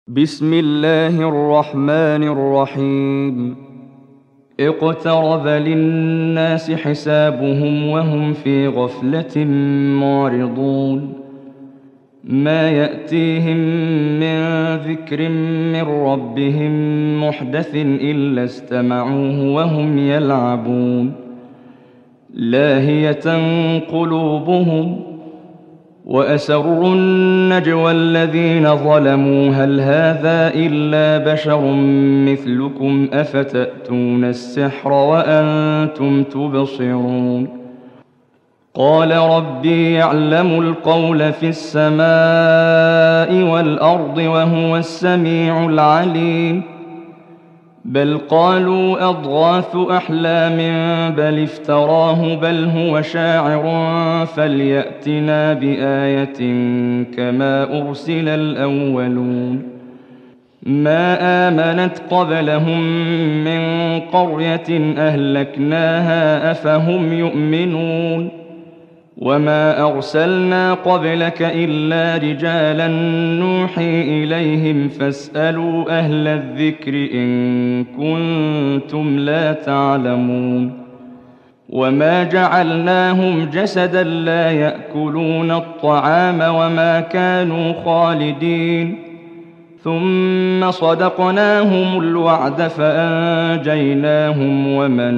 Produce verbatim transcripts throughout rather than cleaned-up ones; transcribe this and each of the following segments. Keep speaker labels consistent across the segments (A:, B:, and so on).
A: بسم الله الرحمن الرحيم. اقترب للناس حسابهم وهم في غفلة معرضون. ما يأتيهم من ذكر من ربهم محدث إلا استمعوه وهم يلعبون. لاهية قلوبهم وأسروا النجوى الذين ظلموا هل هذا إلا بشر مثلكم أفتأتون السحر وأنتم تبصرون. قال ربي يعلم القول في السماء والأرض وهو السميع العليم. بل قالوا أضغاث أحلام بل افتراه بل هو شاعر فليأتنا بآية كما أرسل الأولون. ما آمنت قبلهم من قرية أهلكناها أفهم يؤمنون. وما أرسلنا قبلك إلا رجالا نوحي إليهم فاسألوا أهل الذكر إن كنتم لا تعلمون. وما جعلناهم جسدا لا يأكلون الطعام وما كانوا خالدين. ثم صدقناهم الوعد فأنجيناهم ومن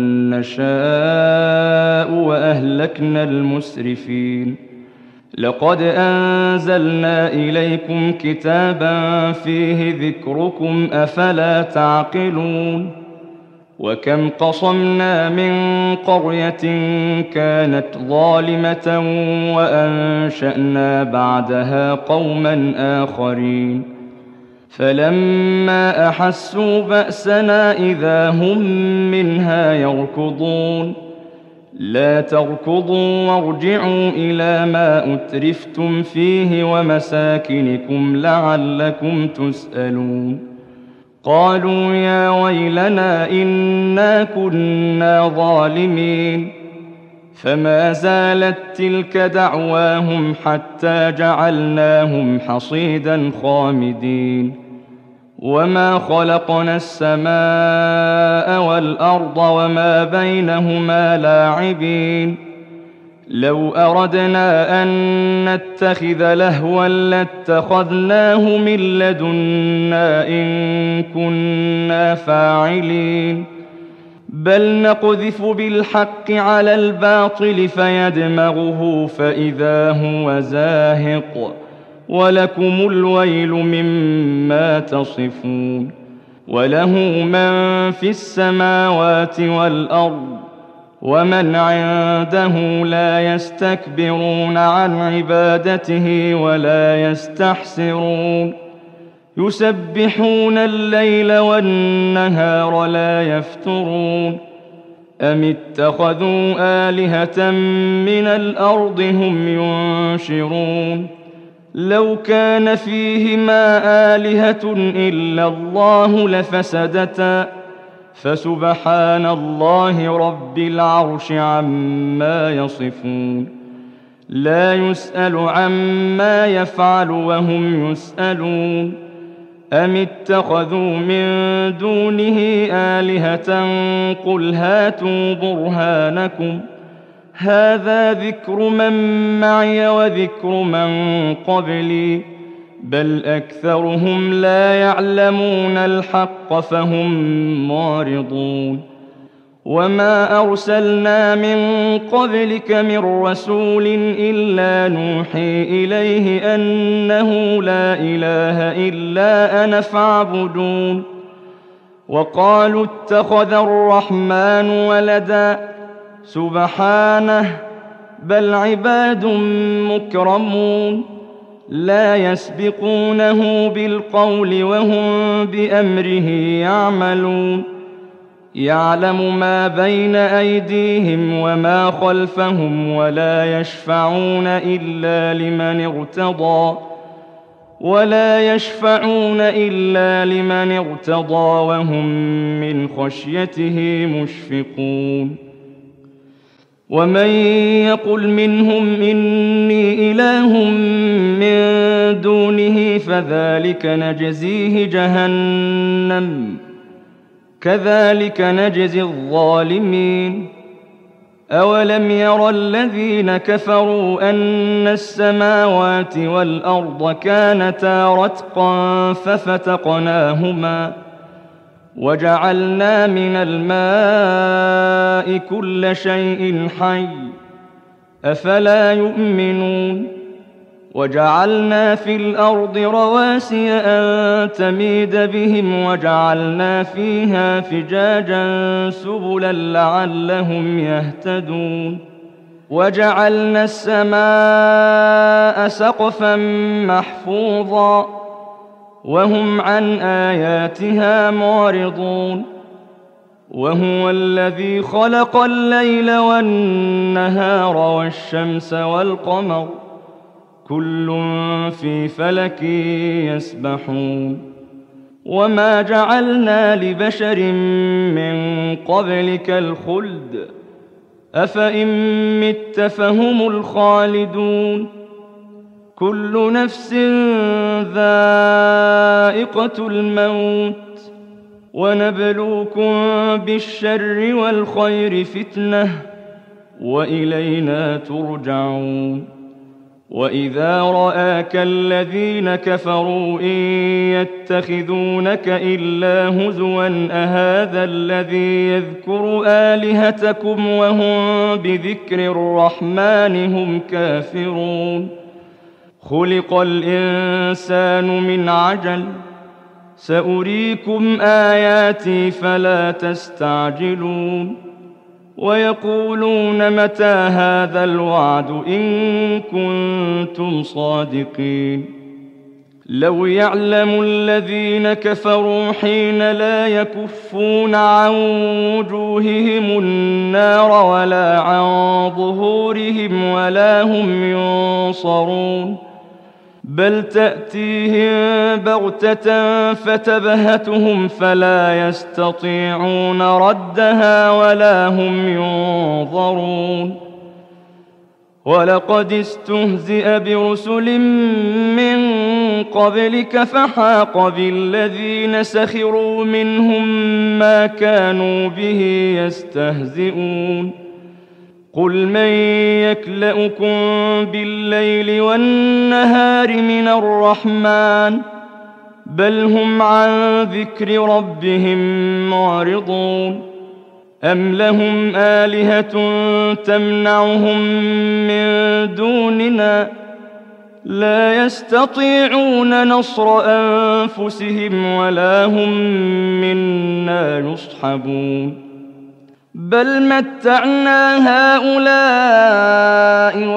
A: نشاء وأهلكنا المسرفين. لقد أنزلنا إليكم كتابا فيه ذكركم أفلا تعقلون. وكم قصمنا من قرية كانت ظالمة وأنشأنا بعدها قوما آخرين. فلما أحسوا بأسنا إذا هم منها يركضون. لا تركضوا وارجعوا إلى ما أترفتم فيه ومساكنكم لعلكم تسألون. قالوا يا ويلنا إنا كنا ظالمين. فما زالت تلك دعواهم حتى جعلناهم حصيدا خامدين. وما خلقنا السماء والأرض وما بينهما لاعبين. لو أردنا أن نتخذ لهوا لاتخذناه من لدنا إن كنا فاعلين. بل نقذف بالحق على الباطل فيدمغه فإذا هو زاهق ولكم الويل مما تصفون. وله من في السماوات والأرض ومن عنده لا يستكبرون عن عبادته ولا يستحسرون. يسبحون الليل والنهار لا يفترون. أم اتخذوا آلهة من الأرض هم ينشرون. لو كان فيهما آلهة إلا الله لفسدتا فسبحان الله رب العرش عما يصفون. لا يسأل عما يفعل وهم يسألون. أم اتخذوا من دونه آلهة قل هاتوا برهانكم هذا ذكر من معي وذكر من قبلي بل أكثرهم لا يعلمون الحق فهم معرضون. وما أرسلنا من قبلك من رسول إلا نوحي إليه أنه لا إله إلا أنا فاعبدون. وقالوا اتخذ الرحمن ولدا سبحانه بل عباد مكرمون لا يسبقونه بالقول وهم بأمره يعملون. يعلم ما بين أيديهم وما خلفهم ولا يشفعون إلا لمن ارتضى ولا يشفعون إلا لمن ارتضى وهم من خشيته مشفقون. ومن يقل منهم إني إله من دونه فذلك نجزيه جهنم كذلك نجزي الظالمين أولم ير الذين كفروا أن السماوات والأرض كانتا رتقا ففتقناهما وجعلنا من الماء كل شيء حي أفلا يؤمنون وجعلنا في الأرض رواسي أن تميد بهم وجعلنا فيها فجاجا سبلا لعلهم يهتدون وجعلنا السماء سقفا محفوظا وهم عن آياتها معرضون وهو الذي خلق الليل والنهار والشمس والقمر كل في فلك يسبحون وما جعلنا لبشر من قبلك الخلد أفإن مت فهم الخالدون كل نفس ذائقة الموت ونبلوكم بالشر والخير فتنة وإلينا ترجعون وإذا رآك الذين كفروا إن يتخذونك إلا هزوا أهذا الذي يذكر آلهتكم وهم بذكر الرحمن هم كافرون خلق الإنسان من عجل سأريكم آياتي فلا تستعجلون ويقولون متى هذا الوعد إن كنتم صادقين لو يعلم الذين كفروا حين لا يكفون عن وجوههم النار ولا عن ظهورهم ولا هم ينصرون بل تأتيهم بغتة فتبهتهم فلا يستطيعون ردها ولا هم ينظرون ولقد استهزئ برسل من قبلك فحاق بالذين سخروا منهم ما كانوا به يستهزئون قل من يكلؤكم بالليل والنهار من الرحمن بل هم عن ذكر ربهم معرضون أم لهم آلهة تمنعهم من دوننا لا يستطيعون نصر أنفسهم ولا هم منا يصحبون بل متعنا هؤلاء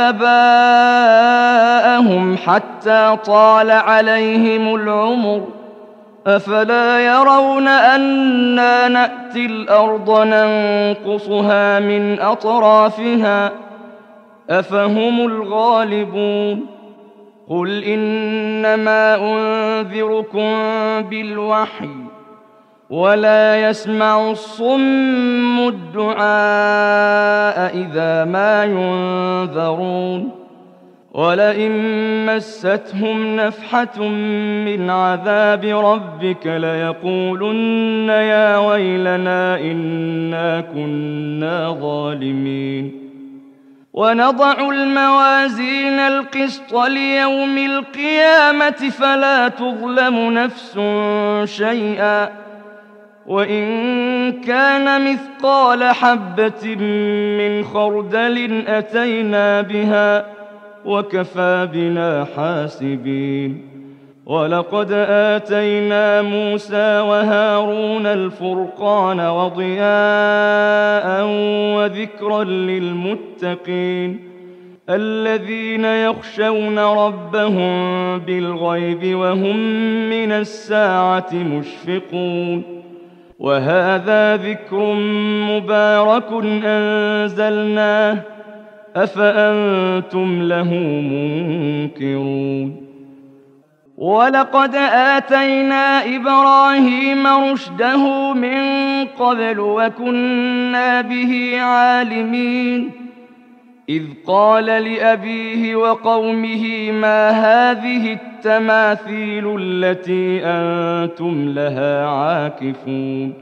A: وآباءهم حتى طال عليهم العمر أفلا يرون أنا نأتي الأرض ننقصها من أطرافها أفهم الغالبون قل إنما أنذركم بالوحي ولا يسمع الصم الدعاء إذا ما ينذرون ولئن مستهم نفحة من عذاب ربك ليقولن يا ويلنا إنا كنا ظالمين ونضع الموازين القسط ليوم القيامة فلا تظلم نفس شيئا وإن كان مثقال حبة من خردل أتينا بها وكفى بنا حاسبين ولقد آتينا موسى وهارون الفرقان وضياء وذكرا للمتقين الذين يخشون ربهم بالغيب وهم من الساعة مشفقون وهذا ذكر مبارك أنزلناه أفأنتم له منكرون ولقد آتينا إبراهيم رشده من قبل وكنا به عالمين إذ قال لأبيه وقومه ما هذه التماثيل التي أنتم لها عاكفون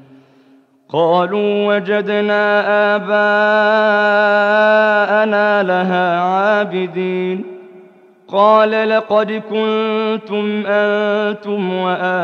A: قالوا وجدنا آباءنا لها عابدين قال لقد كنتم أنتم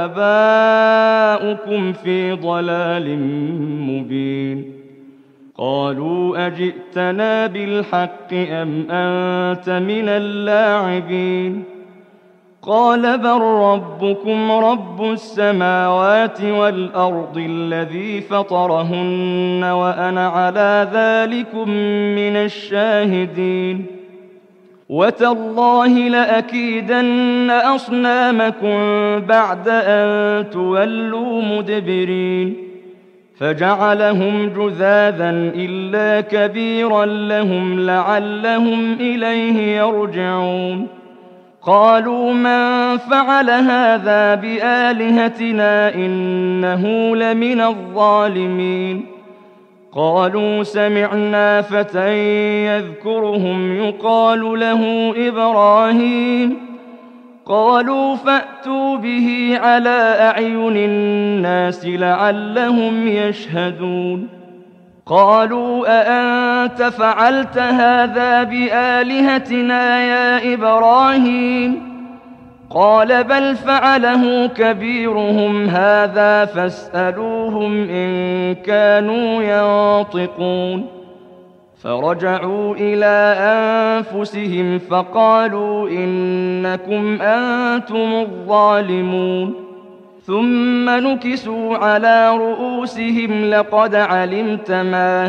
A: وآباؤكم في ضلال مبين قالوا أجئتنا بالحق أم أنت من اللاعبين قال بل ربكم رب السماوات والأرض الذي فطرهن وأنا على ذلكم من الشاهدين وتالله لأكيدن أصنامكم بعد أن تولوا مدبرين فجعلهم جذاذا إلا كبيرا لهم لعلهم إليه يرجعون قالوا من فعل هذا بآلهتنا إنه لمن الظالمين قالوا سمعنا فتى يذكرهم يقال له إبراهيم قالوا فأتوا به على أعين الناس لعلهم يشهدون قالوا أأنت فعلت هذا بآلهتنا يا إبراهيم قال بل فعله كبيرهم هذا فاسألوهم إن كانوا ينطقون فرجعوا إلى أنفسهم فقالوا إنكم أنتم الظالمون ثم نكسوا على رؤوسهم لقد علمت ما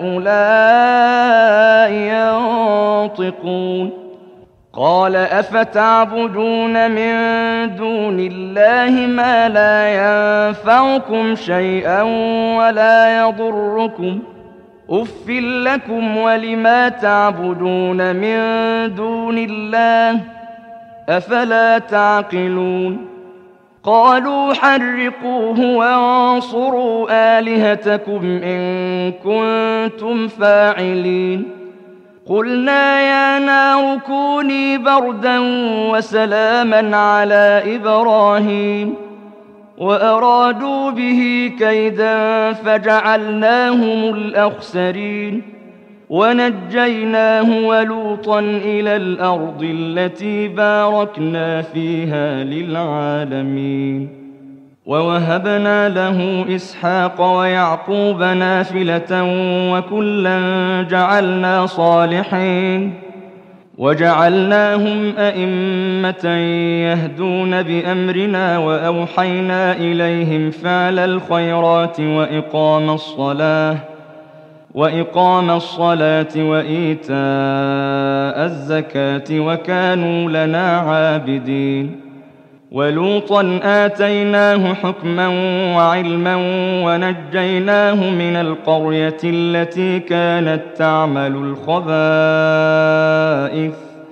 A: هؤلاء ينطقون قال أفتعبدون من دون الله ما لا ينفعكم شيئا ولا يضركم أف لكم ولما تعبدون من دون الله أفلا تعقلون قالوا حرقوه وانصروا آلهتكم إن كنتم فاعلين قلنا يا نار كوني بردا وسلاما على إبراهيم وأرادوا به كيدا فجعلناهم الأخسرين ونجيناه ولوطا إلى الأرض التي باركنا فيها للعالمين ووهبنا له إسحاق ويعقوب نافلة وكلا جعلنا صالحين وجعلناهم أئمة يهدون بأمرنا وأوحينا إليهم فعل الخيرات وإقام الصلاة وإقام الصلاة وإيتاء الزكاة وكانوا لنا عابدين ولوطا آتيناه حكما وعلما ونجيناه من القرية التي كانت تعمل الخبائث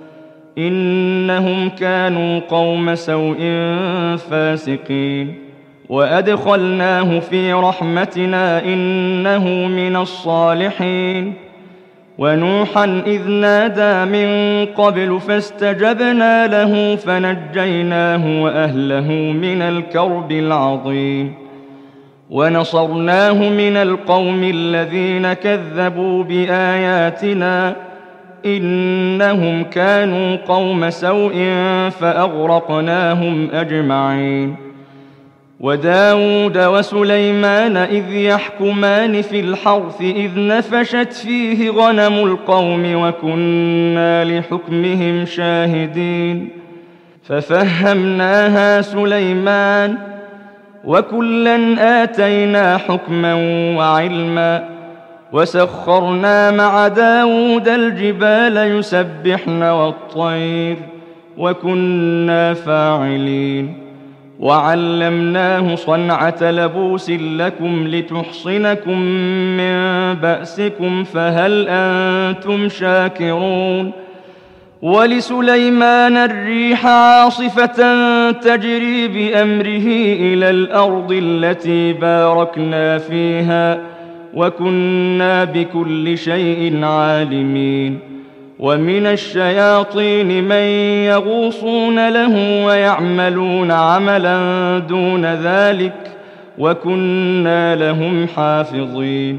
A: إنهم كانوا قوم سوء فاسقين وأدخلناه في رحمتنا إنه من الصالحين ونوحا إذ نادى من قبل فاستجبنا له فنجيناه وأهله من الكرب العظيم ونصرناه من القوم الذين كذبوا بآياتنا إنهم كانوا قوم سوء فأغرقناهم أجمعين وداود وسليمان إذ يحكمان في الحرث إذ نفشت فيه غنم القوم وكنا لحكمهم شاهدين ففهمناها سليمان وكلا آتينا حكما وعلما وسخرنا مع داود الجبال يسبحن والطير وكنا فاعلين وعلمناه صنعة لبوس لكم لتحصنكم من بأسكم فهل أنتم شاكرون ولسليمان الريح عاصفة تجري بأمره إلى الأرض التي باركنا فيها وكنا بكل شيء عالمين. ومن الشياطين من يغوصون له ويعملون عملا دون ذلك وكنا لهم حافظين.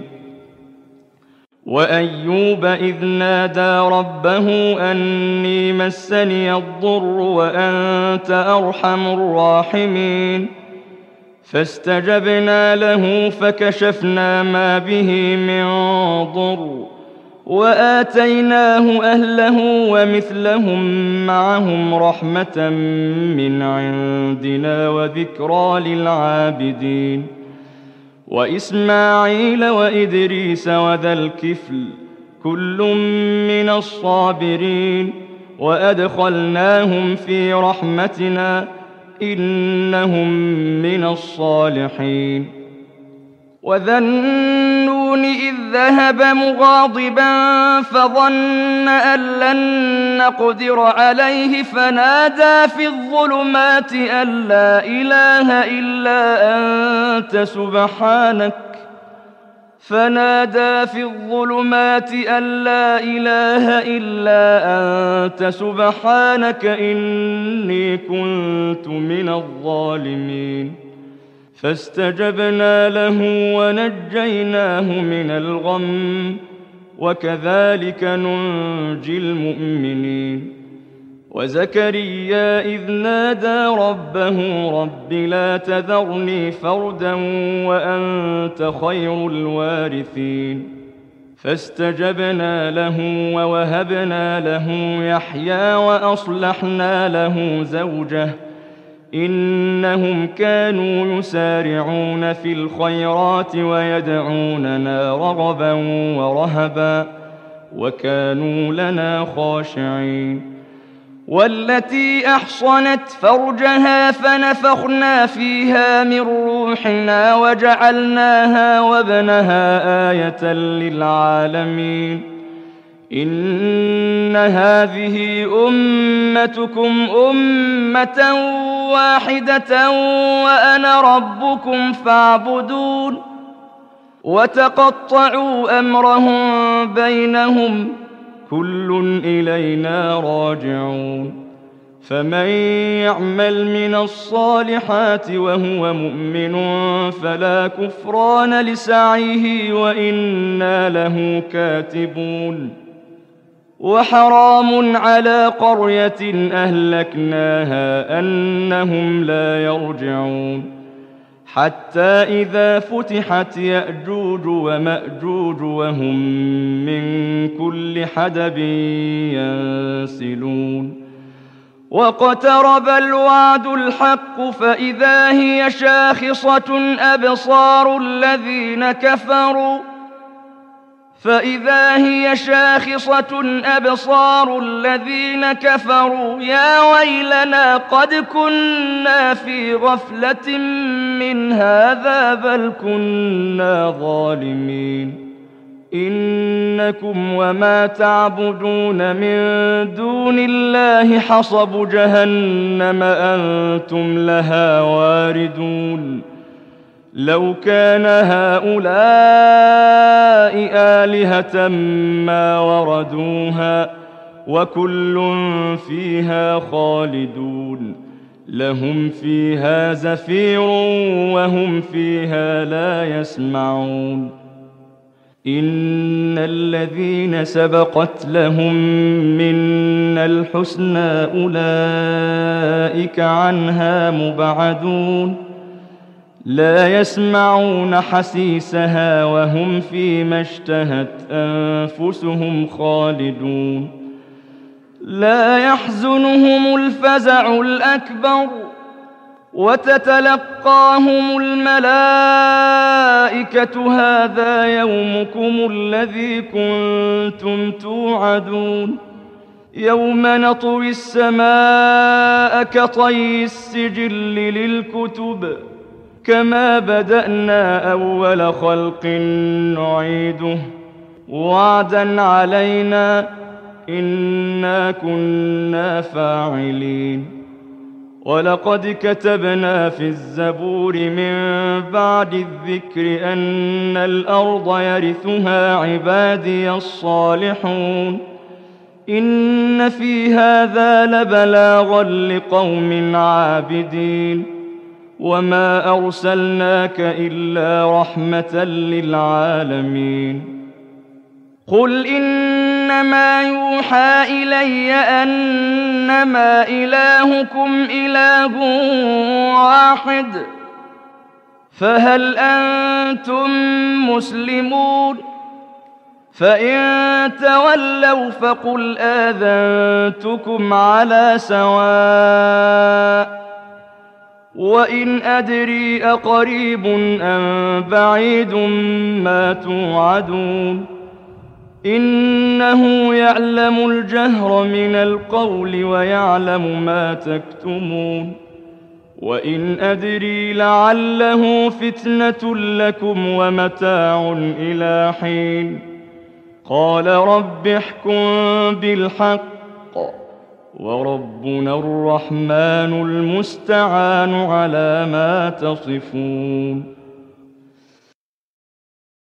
A: وأيوب إذ نادى ربه أني مسني الضر وأنت أرحم الراحمين فاستجبنا له فكشفنا ما به من ضر وآتيناه أهله ومثلهم معهم رحمة من عندنا وذكرى للعابدين. وإسماعيل وإدريس وذا الكفل كل من الصابرين وأدخلناهم في رحمتنا إنهم من الصالحين. وذا النون إذ ذهب مغاضبا فظن أن لن نقدر عليه فنادى في الظلمات أن لا إله إلا أنت سبحانك فنادى في الظلمات أن لا إله إلا أنت سبحانك إني كنت من الظالمين. فاستجبنا له ونجيناه من الغم وكذلك ننجي المؤمنين. وزكريا إذ نادى ربه رب لا تذرني فردا وأنت خير الوارثين فاستجبنا له ووهبنا له يحيى وأصلحنا له زوجه إنهم كانوا يسارعون في الخيرات ويدعوننا رغبا ورهبا وكانوا لنا خاشعين. والتي أحصنت فرجها فنفخنا فيها من روحنا وجعلناها وابنها آية للعالمين. إن هذه أمتكم أمة واحدة وأنا ربكم فاعبدون. وتقطعوا أمرهم بينهم كل إلينا راجعون. فمن يعمل من الصالحات وهو مؤمن فلا كفران لسعيه وإنا له كاتبون. وحرام على قرية أهلكناها أنهم لا يرجعون حتى إذا فتحت يأجوج ومأجوج وهم من كل حدب ينسلون. واقترب الوعد الحق فإذا هي شاخصة أبصار الذين كفروا فإذا هي شاخصة أبصار الذين كفروا يا ويلنا قد كنا في غفلة من هذا بل كنا ظالمين. إنكم وما تعبدون من دون الله حصب جهنم أنتم لها واردون. لو كان هؤلاء آلهة ما وردوها وكل فيها خالدون لهم فيها زفير وهم فيها لا يسمعون. إن الذين سبقت لهم منا الحسنى أولئك عنها مبعدون لا يسمعون حسيسها وهم فيما اشتهت أنفسهم خالدون. لا يحزنهم الفزع الأكبر وتتلقاهم الملائكة هذا يومكم الذي كنتم توعدون. يوم نطوي السماء كطي السجل للكتب كما بدأنا أول خلق نعيده وعدا علينا إنا كنا فاعلين ولقد كتبنا في الزبور من بعد الذكر أن الأرض يرثها عبادي الصالحون إن في هذا لبلاغا لقوم عابدين وما أرسلناك إلا رحمة للعالمين قل إنما يوحى إلي أنما إلهكم إله واحد فهل أنتم مسلمون فإن تولوا فقل آذنتكم على سواء وإن أدري أقريب أم بعيد ما توعدون إنه يعلم الجهر من القول ويعلم ما تكتمون وإن أدري لعله فتنة لكم ومتاع إلى حين قال رب احكم بالحق وربنا الرحمن المستعان على ما تصفون